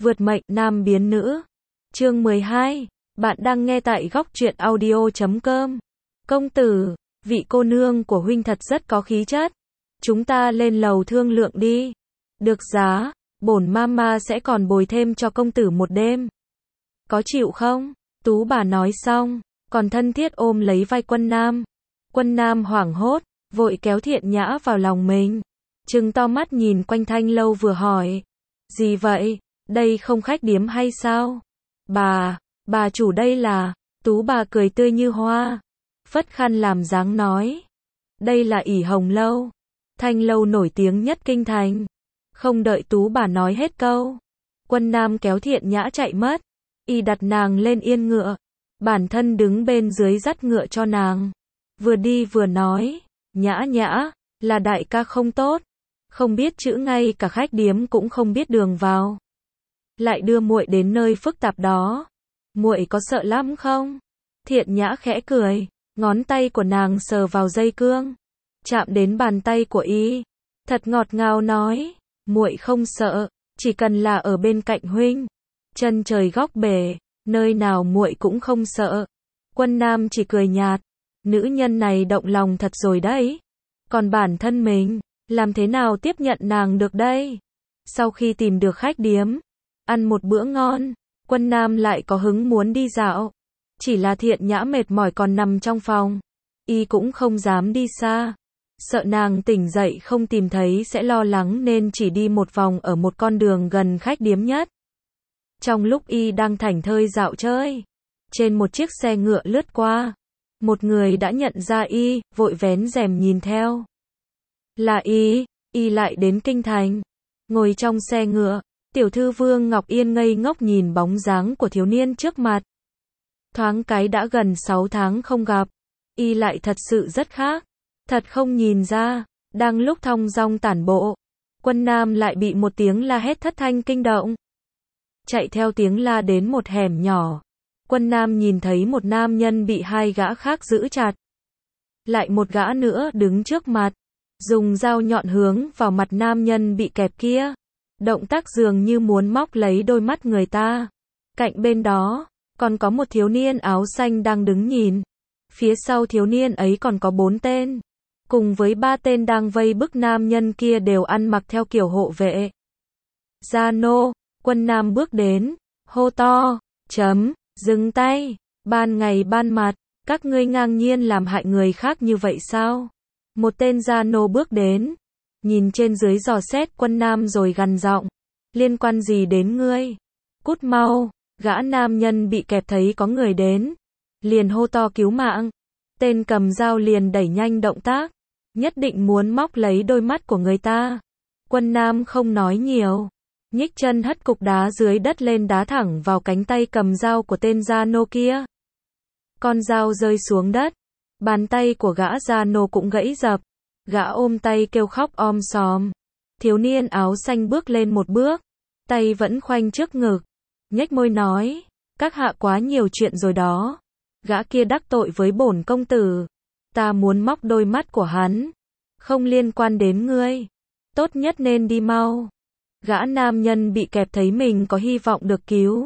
Vượt mệnh nam biến nữ. Chương 12. Bạn đang nghe tại góc truyện audio.com. Công tử, vị cô nương của huynh thật rất có khí chất. Chúng ta lên lầu thương lượng đi. Được giá, bổn mama sẽ còn bồi thêm cho công tử một đêm. Có chịu không? Tú bà nói xong, còn thân thiết ôm lấy vai Quân Nam. Quân Nam hoảng hốt, vội kéo Thiện Nhã vào lòng mình. Trừng to mắt nhìn quanh thanh lâu vừa hỏi. Gì vậy? Đây không khách điếm hay sao? Bà chủ đây là... Tú bà cười tươi như hoa. Phất khăn làm dáng nói. Đây là ỷ Hồng Lâu. Thanh lâu nổi tiếng nhất kinh thành. Không đợi Tú bà nói hết câu. Quân Nam kéo Thiện Nhã chạy mất. Y đặt nàng lên yên ngựa. Bản thân đứng bên dưới dắt ngựa cho nàng. Vừa đi vừa nói. Nhã Nhã, là đại ca không tốt. Không biết chữ ngay cả khách điếm cũng không biết đường vào. Lại đưa muội đến nơi phức tạp đó. Muội có sợ lắm không? Thiện Nhã khẽ cười, ngón tay của nàng sờ vào dây cương, chạm đến bàn tay của y, thật ngọt ngào nói, muội không sợ, chỉ cần là ở bên cạnh huynh, chân trời góc bể, nơi nào muội cũng không sợ. Quân Nam chỉ cười nhạt, nữ nhân này động lòng thật rồi đấy. Còn bản thân mình, làm thế nào tiếp nhận nàng được đây? Sau khi tìm được khách điếm, ăn một bữa ngon, Quân Nam lại có hứng muốn đi dạo. Chỉ là Thiện Nhã mệt mỏi còn nằm trong phòng. Y cũng không dám đi xa. Sợ nàng tỉnh dậy không tìm thấy sẽ lo lắng nên chỉ đi một vòng ở một con đường gần khách điếm nhất. Trong lúc Y đang thảnh thơi dạo chơi, trên một chiếc xe ngựa lướt qua, một người đã nhận ra Y, vội vén rèm nhìn theo. Là Y lại đến kinh thành. Ngồi trong xe ngựa, tiểu thư Vương Ngọc Yên ngây ngốc nhìn bóng dáng của thiếu niên trước mặt. Thoáng cái đã gần 6 tháng không gặp, Y lại thật sự rất khác. Thật không nhìn ra, đang lúc thong dong tản bộ, Quân Nam lại bị một tiếng la hét thất thanh kinh động. Chạy theo tiếng la đến một hẻm nhỏ, Quân Nam nhìn thấy một nam nhân bị hai gã khác giữ chặt. Lại một gã nữa đứng trước mặt, dùng dao nhọn hướng vào mặt nam nhân bị kẹp kia. Động tác dường như muốn móc lấy đôi mắt người ta. Cạnh bên đó, còn có một thiếu niên áo xanh đang đứng nhìn. Phía sau thiếu niên ấy còn có 4 tên. Cùng với 3 tên đang vây bức nam nhân kia đều ăn mặc theo kiểu hộ vệ. Gia nô, Quân Nam bước đến, hô to, dừng tay, ban ngày ban mặt, các ngươi ngang nhiên làm hại người khác như vậy sao? Một tên gia nô bước đến, nhìn trên dưới dò xét Quân Nam rồi gằn giọng, liên quan gì đến ngươi? Cút mau. Gã nam nhân bị kẹp thấy có người đến, liền hô to cứu mạng. Tên cầm dao liền đẩy nhanh động tác, nhất định muốn móc lấy đôi mắt của người ta. Quân Nam không nói nhiều, nhích chân hất cục đá dưới đất lên đá thẳng vào cánh tay cầm dao của tên gia nô kia. Con dao rơi xuống đất, bàn tay của gã gia nô cũng gãy dập. Gã ôm tay kêu khóc om sòm. Thiếu niên áo xanh bước lên một bước, tay vẫn khoanh trước ngực, nhếch môi nói, các hạ quá nhiều chuyện rồi đó. Gã kia đắc tội với bổn công tử, ta muốn móc đôi mắt của hắn, không liên quan đến ngươi, tốt nhất nên đi mau. Gã nam nhân bị kẹp thấy mình có hy vọng được cứu,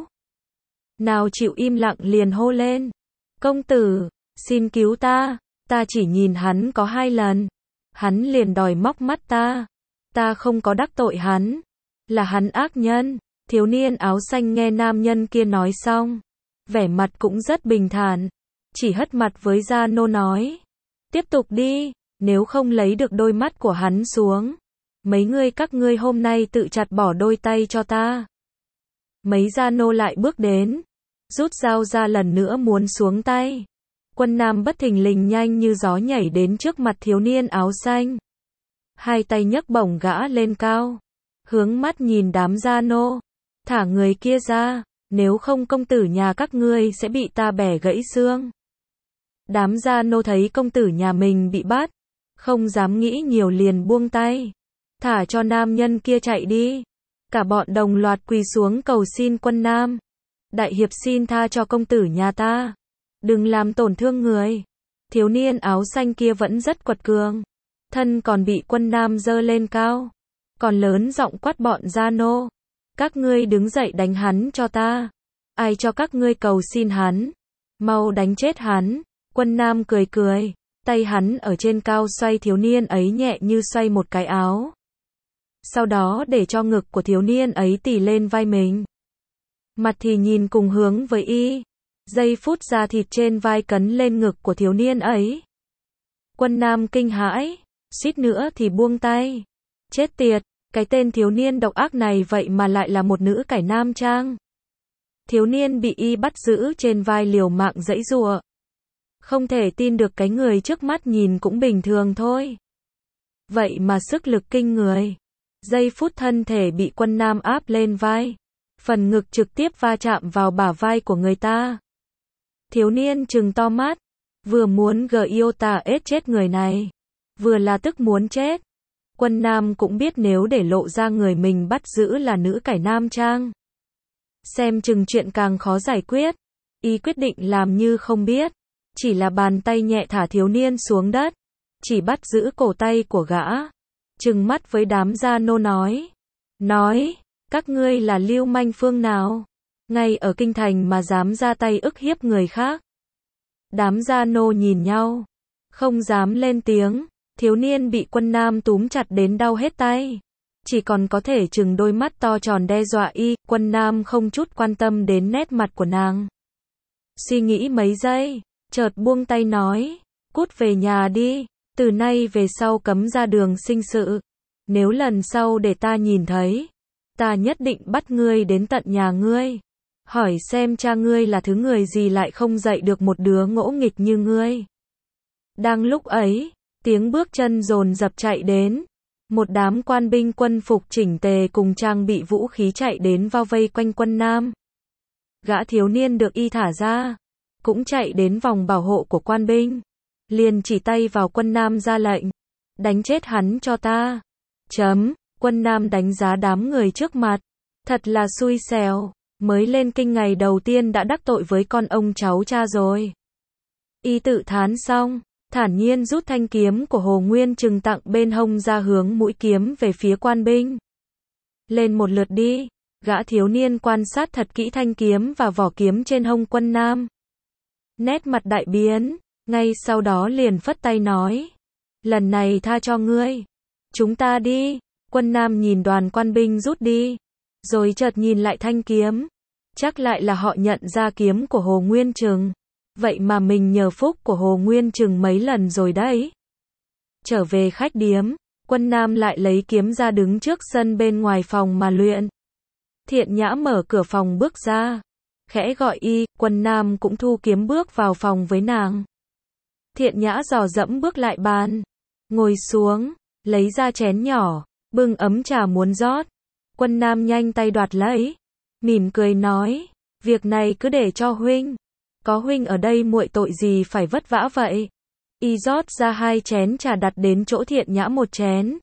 nào chịu im lặng liền hô lên, công tử, xin cứu ta chỉ nhìn hắn có 2 lần, hắn liền đòi móc mắt ta không có đắc tội hắn, là hắn ác nhân. Thiếu niên áo xanh nghe nam nhân kia nói xong, vẻ mặt cũng rất bình thản, chỉ hất mặt với gia nô nói, tiếp tục đi, nếu không lấy được đôi mắt của hắn xuống, mấy người các ngươi hôm nay tự chặt bỏ đôi tay cho ta. Mấy gia nô lại bước đến, rút dao ra lần nữa muốn xuống tay. Quân Nam bất thình lình nhanh như gió nhảy đến trước mặt thiếu niên áo xanh, hai tay nhấc bổng gã lên cao, hướng mắt nhìn đám gia nô, thả người kia ra, nếu không công tử nhà các ngươi sẽ bị ta bẻ gãy xương. Đám gia nô thấy công tử nhà mình bị bắt, không dám nghĩ nhiều liền buông tay, thả cho nam nhân kia chạy đi. Cả bọn đồng loạt quỳ xuống cầu xin Quân Nam, đại hiệp xin tha cho công tử nhà ta, đừng làm tổn thương người. Thiếu niên áo xanh kia vẫn rất quật cường, thân còn bị Quân Nam giơ lên cao, còn lớn giọng quát bọn gia nô, Các ngươi đứng dậy đánh hắn cho ta. Ai cho các ngươi cầu xin hắn? Mau đánh chết hắn. Quân Nam cười cười, tay hắn ở trên cao xoay thiếu niên ấy nhẹ như xoay một cái áo. Sau đó để cho ngực của thiếu niên ấy tỉ lên vai mình. Mặt thì nhìn cùng hướng với y. Giây phút da thịt trên vai cấn lên ngực của thiếu niên ấy. Quân Nam kinh hãi, suýt nữa thì buông tay. Chết tiệt, cái tên thiếu niên độc ác này vậy mà lại là một nữ cải nam trang. Thiếu niên bị y bắt giữ trên vai liều mạng giãy giụa. Không thể tin được cái người trước mắt nhìn cũng bình thường thôi. Vậy mà sức lực kinh người. Giây phút thân thể bị Quân Nam áp lên vai. Phần ngực trực tiếp va chạm vào bả vai của người ta. Thiếu niên trừng to mắt. Vừa muốn Giota ết chết người này. Vừa là tức muốn chết. Quân Nam cũng biết nếu để lộ ra người mình bắt giữ là nữ cải nam trang. Xem chừng chuyện càng khó giải quyết. Y quyết định làm như không biết. Chỉ là bàn tay nhẹ thả thiếu niên xuống đất. Chỉ bắt giữ cổ tay của gã. Trừng mắt với đám gia nô nói, các ngươi là lưu manh phương nào? Ngay ở kinh thành mà dám ra tay ức hiếp người khác. Đám gia nô nhìn nhau, không dám lên tiếng. Thiếu niên bị Quân Nam túm chặt đến đau hết tay. Chỉ còn có thể trừng đôi mắt to tròn đe dọa y. Quân Nam không chút quan tâm đến nét mặt của nàng. Suy nghĩ mấy giây, chợt buông tay nói, cút về nhà đi. Từ nay về sau cấm ra đường sinh sự. Nếu lần sau để ta nhìn thấy, ta nhất định bắt ngươi đến tận nhà ngươi. Hỏi xem cha ngươi là thứ người gì lại không dạy được một đứa ngỗ nghịch như ngươi. Đang lúc ấy, tiếng bước chân dồn dập chạy đến. Một đám quan binh quân phục chỉnh tề cùng trang bị vũ khí chạy đến bao vây quanh Quân Nam. Gã thiếu niên được y thả ra, cũng chạy đến vòng bảo hộ của quan binh. Liền chỉ tay vào Quân Nam ra lệnh. Đánh chết hắn cho ta. Quân Nam đánh giá đám người trước mặt. Thật là xui xẻo. Mới lên kinh ngày đầu tiên đã đắc tội với con ông cháu cha rồi. Y tự thán xong, thản nhiên rút thanh kiếm của Hồ Nguyên Trừng tặng bên hông ra hướng mũi kiếm về phía quan binh. Lên một lượt đi. Gã thiếu niên quan sát thật kỹ thanh kiếm và vỏ kiếm trên hông Quân Nam. Nét mặt đại biến. Ngay sau đó liền phất tay nói. Lần này tha cho ngươi. Chúng ta đi. Quân Nam nhìn đoàn quan binh rút đi. Rồi chợt nhìn lại thanh kiếm. Chắc lại là họ nhận ra kiếm của Hồ Nguyên Trừng. Vậy mà mình nhờ phúc của Hồ Nguyên Trừng mấy lần rồi đấy. Trở về khách điếm, Quân Nam lại lấy kiếm ra đứng trước sân bên ngoài phòng mà luyện. Thiện Nhã mở cửa phòng bước ra. Khẽ gọi y, Quân Nam cũng thu kiếm bước vào phòng với nàng. Thiện Nhã dò dẫm bước lại bàn. Ngồi xuống, lấy ra chén nhỏ, bưng ấm trà muốn rót. Quân Nam nhanh tay đoạt lấy. Mỉm cười nói, việc này cứ để cho huynh. Có huynh ở đây muội tội gì phải vất vả vậy. Y rót ra 2 chén trà đặt đến chỗ Thiện Nhã 1 chén.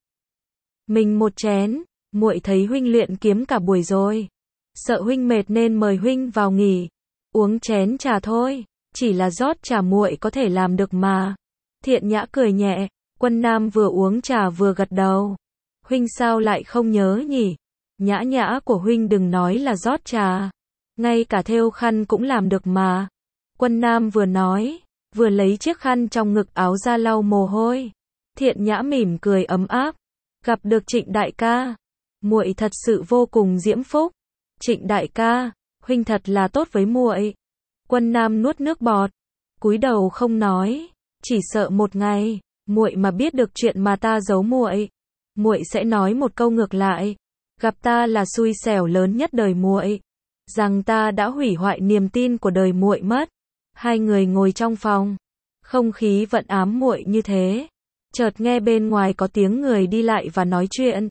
Mình 1 chén, muội thấy huynh luyện kiếm cả buổi rồi. Sợ huynh mệt nên mời huynh vào nghỉ. Uống chén trà thôi, chỉ là rót trà muội có thể làm được mà. Thiện Nhã cười nhẹ, Quân Nam vừa uống trà vừa gật đầu. Huynh sao lại không nhớ nhỉ? Nhã nhã của huynh đừng nói là rót trà. Ngay cả thêu khăn cũng làm được mà. Quân Nam vừa nói, vừa lấy chiếc khăn trong ngực áo ra lau mồ hôi. Thiện Nhã mỉm cười ấm áp. Gặp được Trịnh đại ca. Muội thật sự vô cùng diễm phúc. Trịnh đại ca, huynh thật là tốt với muội. Quân Nam nuốt nước bọt, cúi đầu không nói, chỉ sợ một ngày muội mà biết được chuyện mà ta giấu muội sẽ nói một câu ngược lại, gặp ta là xui xẻo lớn nhất đời muội, rằng ta đã hủy hoại niềm tin của đời muội mất. Hai người ngồi trong phòng, không khí vẫn ám muội như thế. Chợt nghe bên ngoài có tiếng người đi lại và nói chuyện.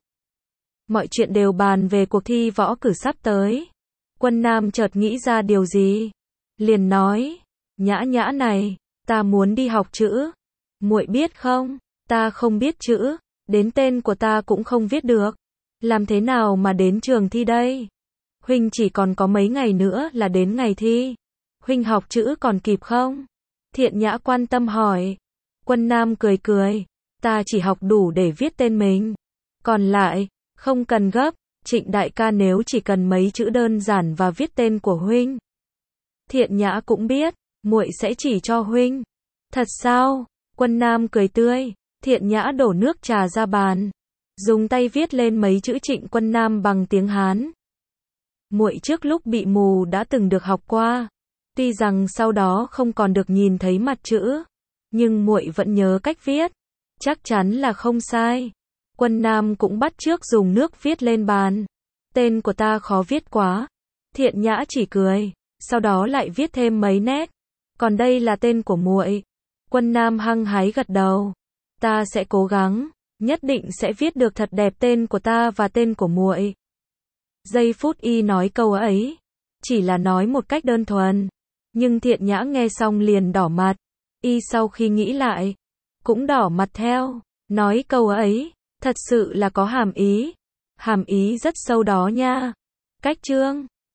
Mọi chuyện đều bàn về cuộc thi võ cử sắp tới. Quân Nam chợt nghĩ ra điều gì, liền nói, Nhã nhã này, ta muốn đi học chữ. Muội biết không, ta không biết chữ, đến tên của ta cũng không viết được. Làm thế nào mà đến trường thi đây? Huynh chỉ còn có mấy ngày nữa là đến ngày thi. Huynh học chữ còn kịp không? Thiện Nhã quan tâm hỏi. Quân Nam cười cười, ta chỉ học đủ để viết tên mình. Còn lại, không cần gấp, Trịnh đại ca nếu chỉ cần mấy chữ đơn giản và viết tên của huynh. Thiện Nhã cũng biết, muội sẽ chỉ cho huynh. Thật sao? Quân Nam cười tươi, Thiện Nhã đổ nước trà ra bàn, dùng tay viết lên mấy chữ Trịnh Quân Nam bằng tiếng Hán. Muội trước lúc bị mù đã từng được học qua, tuy rằng sau đó không còn được nhìn thấy mặt chữ, nhưng muội vẫn nhớ cách viết, chắc chắn là không sai. Quân Nam cũng bắt chước dùng nước viết lên bàn. Tên của ta khó viết quá. Thiện Nhã chỉ cười, sau đó lại viết thêm mấy nét. Còn đây là tên của muội. Quân Nam hăng hái gật đầu. Ta sẽ cố gắng, nhất định sẽ viết được thật đẹp tên của ta và tên của muội. Giây phút y nói câu ấy, chỉ là nói một cách đơn thuần, nhưng Thiện Nhã nghe xong liền đỏ mặt. Y sau khi nghĩ lại, cũng đỏ mặt theo, nói câu ấy, thật sự là có hàm ý rất sâu đó nha. Cách chương